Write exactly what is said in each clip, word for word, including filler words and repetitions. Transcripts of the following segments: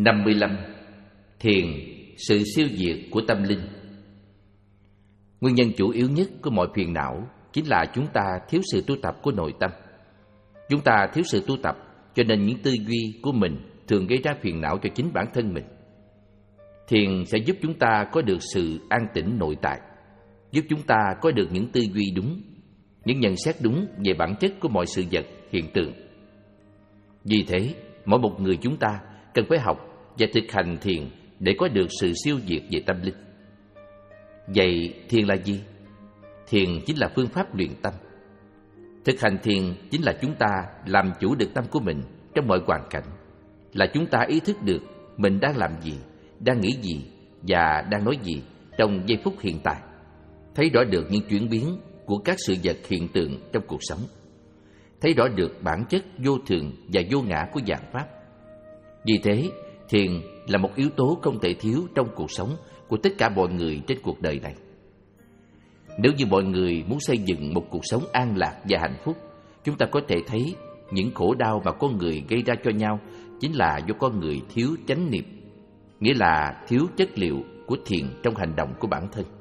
năm mươi lăm. Thiền, sự siêu diệt của tâm linh. Nguyên nhân chủ yếu nhất của mọi phiền não chính là chúng ta thiếu sự tu tập của nội tâm. Chúng ta thiếu sự tu tập, cho nên những tư duy của mình thường gây ra phiền não cho chính bản thân mình. Thiền sẽ giúp chúng ta có được sự an tĩnh nội tại, giúp chúng ta có được những tư duy đúng, những nhận xét đúng về bản chất của mọi sự vật, hiện tượng. Vì thế, mỗi một người chúng ta cần phải học và thực hành thiền để có được sự siêu diệt về tâm linh. Vậy thiền là gì? Thiền chính là phương pháp luyện tâm. Thực hành thiền chính là chúng ta làm chủ được tâm của mình trong mọi hoàn cảnh, là chúng ta ý thức được mình đang làm gì, đang nghĩ gì và đang nói gì trong giây phút hiện tại, thấy rõ được những chuyển biến của các sự vật hiện tượng trong cuộc sống, thấy rõ được bản chất vô thường và vô ngã của vạn pháp. Vì thế, thiền là một yếu tố không thể thiếu trong cuộc sống của tất cả mọi người trên cuộc đời này. Nếu như mọi người muốn xây dựng một cuộc sống an lạc và hạnh phúc, chúng ta có thể thấy những khổ đau mà con người gây ra cho nhau chính là do con người thiếu chánh niệm, nghĩa là thiếu chất liệu của thiền trong hành động của bản thân.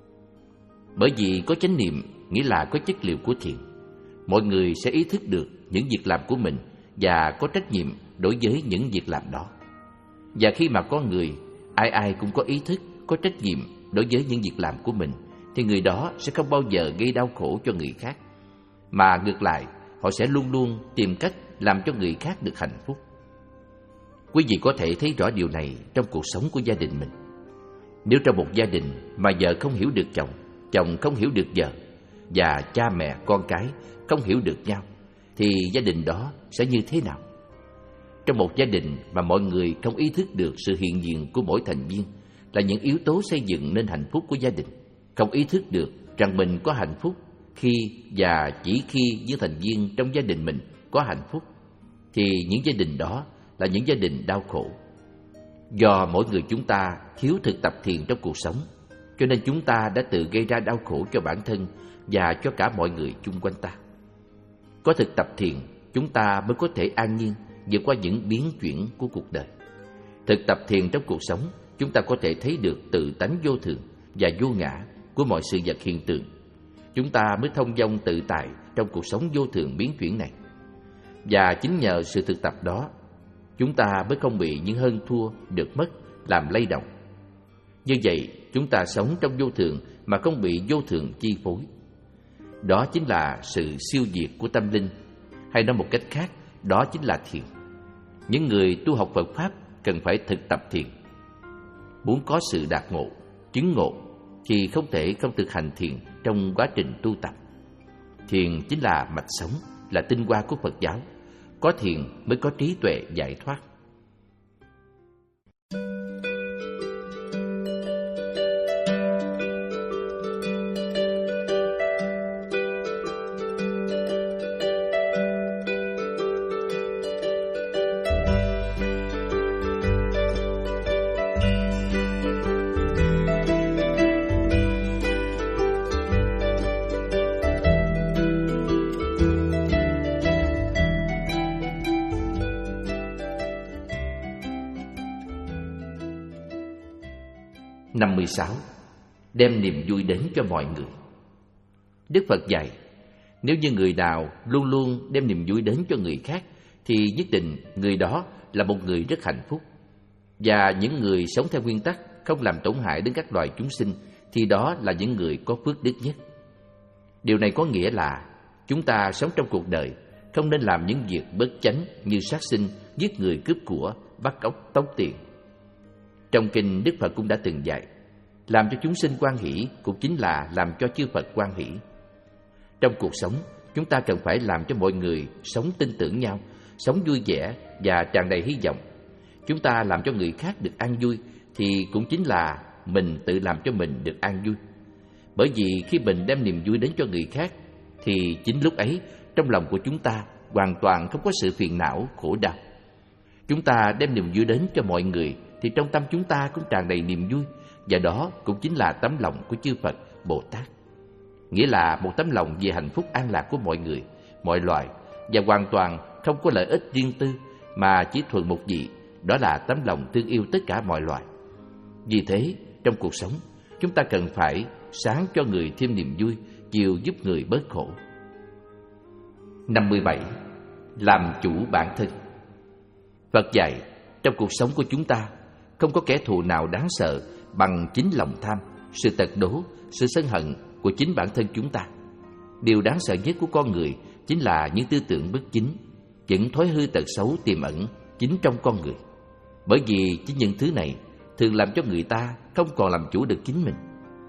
Bởi vì có chánh niệm nghĩa là có chất liệu của thiền, mọi người sẽ ý thức được những việc làm của mình và có trách nhiệm đối với những việc làm đó. Và khi mà có người, ai ai cũng có ý thức, có trách nhiệm đối với những việc làm của mình, thì người đó sẽ không bao giờ gây đau khổ cho người khác, mà ngược lại, họ sẽ luôn luôn tìm cách làm cho người khác được hạnh phúc. Quý vị có thể thấy rõ điều này trong cuộc sống của gia đình mình. Nếu trong một gia đình mà vợ không hiểu được chồng, chồng không hiểu được vợ, và cha mẹ con cái không hiểu được nhau, thì gia đình đó sẽ như thế nào? Trong một gia đình mà mọi người không ý thức được sự hiện diện của mỗi thành viên là những yếu tố xây dựng nên hạnh phúc của gia đình, không ý thức được rằng mình có hạnh phúc khi và chỉ khi những thành viên trong gia đình mình có hạnh phúc, thì những gia đình đó là những gia đình đau khổ. Do mỗi người chúng ta thiếu thực tập thiền trong cuộc sống, cho nên chúng ta đã tự gây ra đau khổ cho bản thân và cho cả mọi người chung quanh ta. Có thực tập thiền, chúng ta mới có thể an nhiên vượt qua những biến chuyển của cuộc đời. Thực tập thiền trong cuộc sống, chúng ta có thể thấy được tự tánh vô thường và vô ngã của mọi sự vật hiện tượng. Chúng ta mới thông dong tự tại trong cuộc sống vô thường biến chuyển này. Và chính nhờ sự thực tập đó, chúng ta mới không bị những hơn thua, được mất làm lay động. Như vậy, chúng ta sống trong vô thường mà không bị vô thường chi phối. Đó chính là sự siêu diệt của tâm linh, hay nói một cách khác, đó chính là thiền. Những người tu học Phật Pháp cần phải thực tập thiền. Muốn có sự đạt ngộ, chứng ngộ, thì không thể không thực hành thiền trong quá trình tu tập. Thiền chính là mạch sống, là tinh hoa của Phật giáo. Có thiền mới có trí tuệ giải thoát. năm mươi sáu. Đem niềm vui đến cho mọi người. Đức Phật dạy, nếu như người nào luôn luôn đem niềm vui đến cho người khác, thì nhất định người đó là một người rất hạnh phúc. Và những người sống theo nguyên tắc không làm tổn hại đến các loài chúng sinh, thì đó là những người có phước đức nhất. Điều này có nghĩa là chúng ta sống trong cuộc đời không nên làm những việc bất chánh như sát sinh, giết người, cướp của, bắt cóc, tống tiền. Trong kinh, Đức Phật cũng đã từng dạy, làm cho chúng sinh hoan hỷ cũng chính là làm cho chư Phật hoan hỷ. Trong cuộc sống, chúng ta cần phải làm cho mọi người sống tin tưởng nhau, sống vui vẻ và tràn đầy hy vọng. Chúng ta làm cho người khác được an vui thì cũng chính là mình tự làm cho mình được an vui. Bởi vì khi mình đem niềm vui đến cho người khác, thì chính lúc ấy trong lòng của chúng ta hoàn toàn không có sự phiền não, khổ đau. Chúng ta đem niềm vui đến cho mọi người thì trong tâm chúng ta cũng tràn đầy niềm vui, và đó cũng chính là tấm lòng của chư Phật, Bồ Tát. Nghĩa là một tấm lòng về hạnh phúc an lạc của mọi người, mọi loài, và hoàn toàn không có lợi ích riêng tư, mà chỉ thuần một vị đó là tấm lòng thương yêu tất cả mọi loài. Vì thế, trong cuộc sống, chúng ta cần phải sáng cho người thêm niềm vui, chiều giúp người bớt khổ. năm mươi bảy. Làm chủ bản thân. Phật dạy, trong cuộc sống của chúng ta, không có kẻ thù nào đáng sợ bằng chính lòng tham, sự tật đố, sự sân hận của chính bản thân chúng ta. Điều đáng sợ nhất của con người chính là những tư tưởng bất chính, những thói hư tật xấu tiềm ẩn chính trong con người. Bởi vì chính những thứ này thường làm cho người ta không còn làm chủ được chính mình.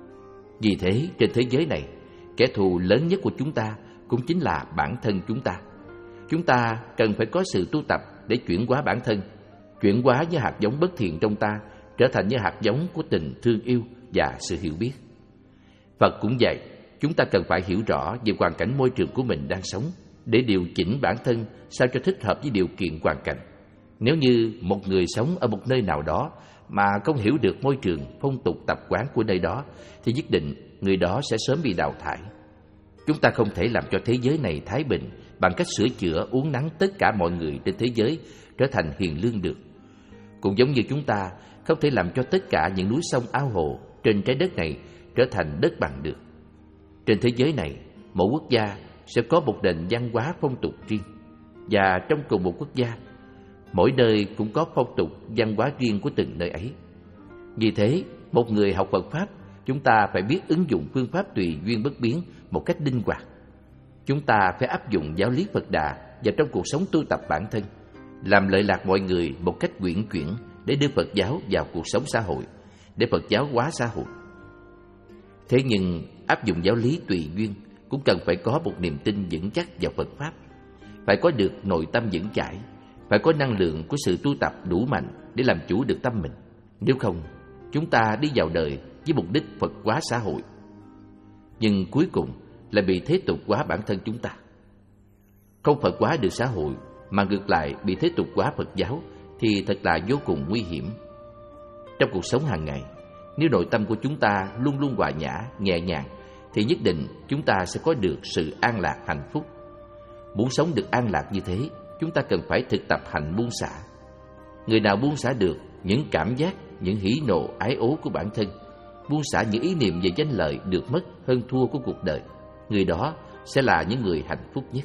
Vì thế, trên thế giới này, kẻ thù lớn nhất của chúng ta cũng chính là bản thân chúng ta. Chúng ta cần phải có sự tu tập để chuyển hóa bản thân, chuyển hóa những hạt giống bất thiện trong ta trở thành những hạt giống của tình thương yêu và sự hiểu biết. Phật cũng vậy, chúng ta cần phải hiểu rõ về hoàn cảnh môi trường của mình đang sống để điều chỉnh bản thân sao cho thích hợp với điều kiện hoàn cảnh. Nếu như một người sống ở một nơi nào đó mà không hiểu được môi trường, phong tục tập quán của nơi đó thì nhất định người đó sẽ sớm bị đào thải. Chúng ta không thể làm cho thế giới này thái bình bằng cách sửa chữa uốn nắn tất cả mọi người trên thế giới trở thành hiền lương được. Cũng giống như chúng ta không thể làm cho tất cả những núi sông ao hồ trên trái đất này trở thành đất bằng được. Trên thế giới này, mỗi quốc gia sẽ có một nền văn hóa phong tục riêng, và trong cùng một quốc gia, mỗi nơi cũng có phong tục văn hóa riêng của từng nơi ấy. Vì thế, một người học Phật Pháp, chúng ta phải biết ứng dụng phương pháp tùy duyên bất biến một cách linh hoạt. Chúng ta phải áp dụng giáo lý Phật Đà vào trong cuộc sống tu tập bản thân, làm lợi lạc mọi người một cách uyển chuyển để đưa Phật giáo vào cuộc sống xã hội, để Phật giáo hóa xã hội. Thế nhưng áp dụng giáo lý tùy duyên cũng cần phải có một niềm tin vững chắc vào Phật Pháp, phải có được nội tâm vững chãi, phải có năng lượng của sự tu tập đủ mạnh để làm chủ được tâm mình. Nếu không, chúng ta đi vào đời với mục đích Phật hóa xã hội, nhưng cuối cùng là bị thế tục hóa bản thân chúng ta. Không Phật hóa được xã hội mà ngược lại bị thế tục hóa Phật giáo thì thật là vô cùng nguy hiểm. Trong cuộc sống hàng ngày, nếu nội tâm của chúng ta luôn luôn hòa nhã, nhẹ nhàng thì nhất định chúng ta sẽ có được sự an lạc, hạnh phúc. Muốn sống được an lạc như thế, chúng ta cần phải thực tập hành buông xả. Người nào buông xả được những cảm giác, những hỉ nộ, ái ố của bản thân, buông xả những ý niệm về danh lợi được mất, hơn thua của cuộc đời, người đó sẽ là những người hạnh phúc nhất.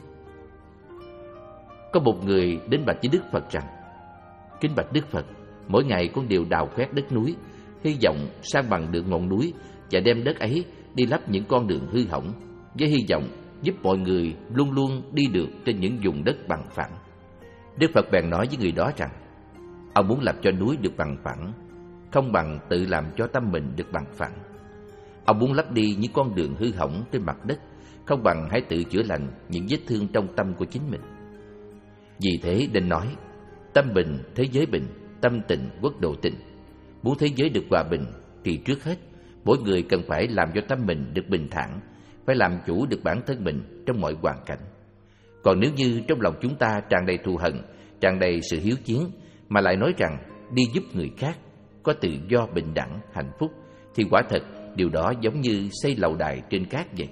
Có một người đến bạch với Đức Phật rằng: Kính bạch Đức Phật, mỗi ngày con đều đào khoét đất núi, hy vọng san bằng được ngọn núi và đem đất ấy đi lắp những con đường hư hỏng, với hy vọng giúp mọi người luôn luôn đi được trên những vùng đất bằng phẳng. Đức Phật bèn nói với người đó rằng: Ông muốn làm cho núi được bằng phẳng, không bằng tự làm cho tâm mình được bằng phẳng. Ông muốn lấp đi những con đường hư hỏng trên mặt đất, không bằng hãy tự chữa lành những vết thương trong tâm của chính mình. Vì thế nên nói: Tâm bình, thế giới bình, tâm tịnh, quốc độ tịnh. Muốn thế giới được hòa bình thì trước hết mỗi người cần phải làm cho tâm mình được bình thản, phải làm chủ được bản thân mình trong mọi hoàn cảnh. Còn nếu như trong lòng chúng ta tràn đầy thù hận, tràn đầy sự hiếu chiến, mà lại nói rằng đi giúp người khác, có tự do, bình đẳng, hạnh phúc, thì quả thật điều đó giống như xây lầu đài trên cát vậy.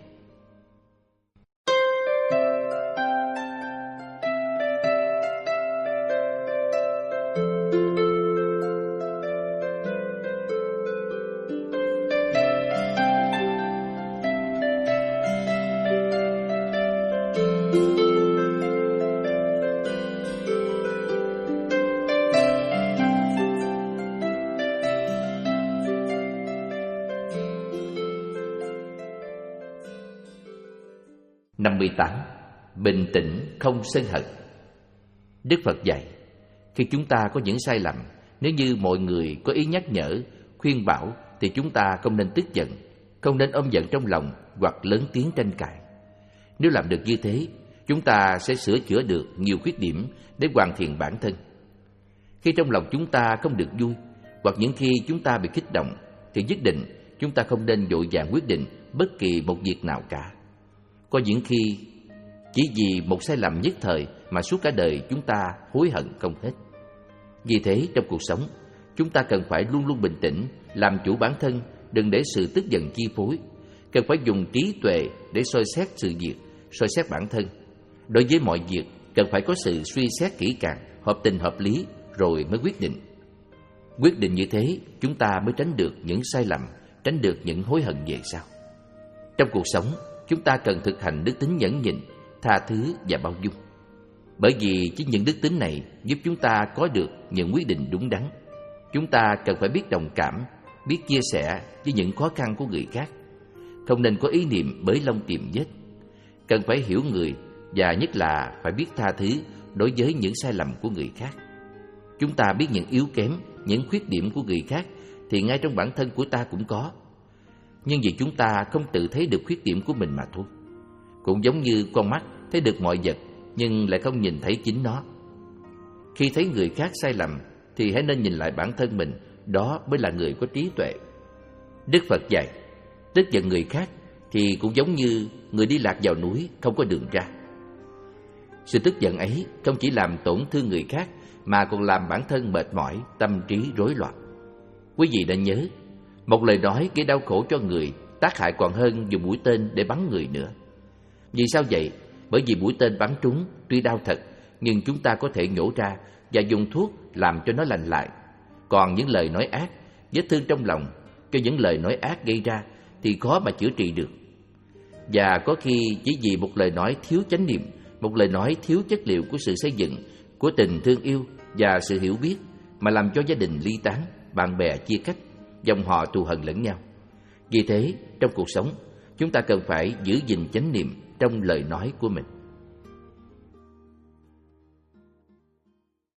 năm mươi tám. Bình tĩnh, không sân hận. Đức Phật dạy, khi chúng ta có những sai lầm, nếu như mọi người có ý nhắc nhở, khuyên bảo thì chúng ta không nên tức giận, không nên ôm giận trong lòng hoặc lớn tiếng tranh cãi. Nếu làm được như thế, chúng ta sẽ sửa chữa được nhiều khuyết điểm để hoàn thiện bản thân. Khi trong lòng chúng ta không được vui, hoặc những khi chúng ta bị kích động, thì nhất định chúng ta không nên vội vàng quyết định bất kỳ một việc nào cả. Có những khi chỉ vì một sai lầm nhất thời mà suốt cả đời chúng ta hối hận không hết. Vì thế trong cuộc sống, chúng ta cần phải luôn luôn bình tĩnh, làm chủ bản thân, đừng để sự tức giận chi phối. Cần phải dùng trí tuệ để soi xét sự việc, soi xét bản thân. Đối với mọi việc, cần phải có sự suy xét kỹ càng, hợp tình hợp lý, rồi mới quyết định. Quyết định như thế, chúng ta mới tránh được những sai lầm, tránh được những hối hận về sau. Trong cuộc sống, chúng ta cần thực hành đức tính nhẫn nhịn, tha thứ và bao dung. Bởi vì chính những đức tính này giúp chúng ta có được những quyết định đúng đắn. Chúng ta cần phải biết đồng cảm, biết chia sẻ với những khó khăn của người khác. Không nên có ý niệm bới lông tìm vết. Cần phải hiểu người và nhất là phải biết tha thứ đối với những sai lầm của người khác. Chúng ta biết những yếu kém, những khuyết điểm của người khác thì ngay trong bản thân của ta cũng có. Nhưng vì chúng ta không tự thấy được khuyết điểm của mình mà thôi. Cũng giống như con mắt thấy được mọi vật nhưng lại không nhìn thấy chính nó. Khi thấy người khác sai lầm thì hãy nên nhìn lại bản thân mình, đó mới là người có trí tuệ. Đức Phật dạy, tức giận người khác thì cũng giống như người đi lạc vào núi không có đường ra. Sự tức giận ấy không chỉ làm tổn thương người khác mà còn làm bản thân mệt mỏi, tâm trí rối loạn. Quý vị nên nhớ, một lời nói gây đau khổ cho người tác hại còn hơn dùng mũi tên để bắn người nữa. Vì sao vậy? Bởi vì mũi tên bắn trúng tuy đau thật, nhưng chúng ta có thể nhổ ra và dùng thuốc làm cho nó lành lại. Còn những lời nói ác, vết thương trong lòng cho những lời nói ác gây ra thì khó mà chữa trị được. Và có khi chỉ vì một lời nói thiếu chánh niệm, một lời nói thiếu chất liệu của sự xây dựng, của tình thương yêu và sự hiểu biết mà làm cho gia đình ly tán, bạn bè chia cách, dòng họ thù hận lẫn nhau. Vì thế, trong cuộc sống, chúng ta cần phải giữ gìn chánh niệm trong lời nói của mình.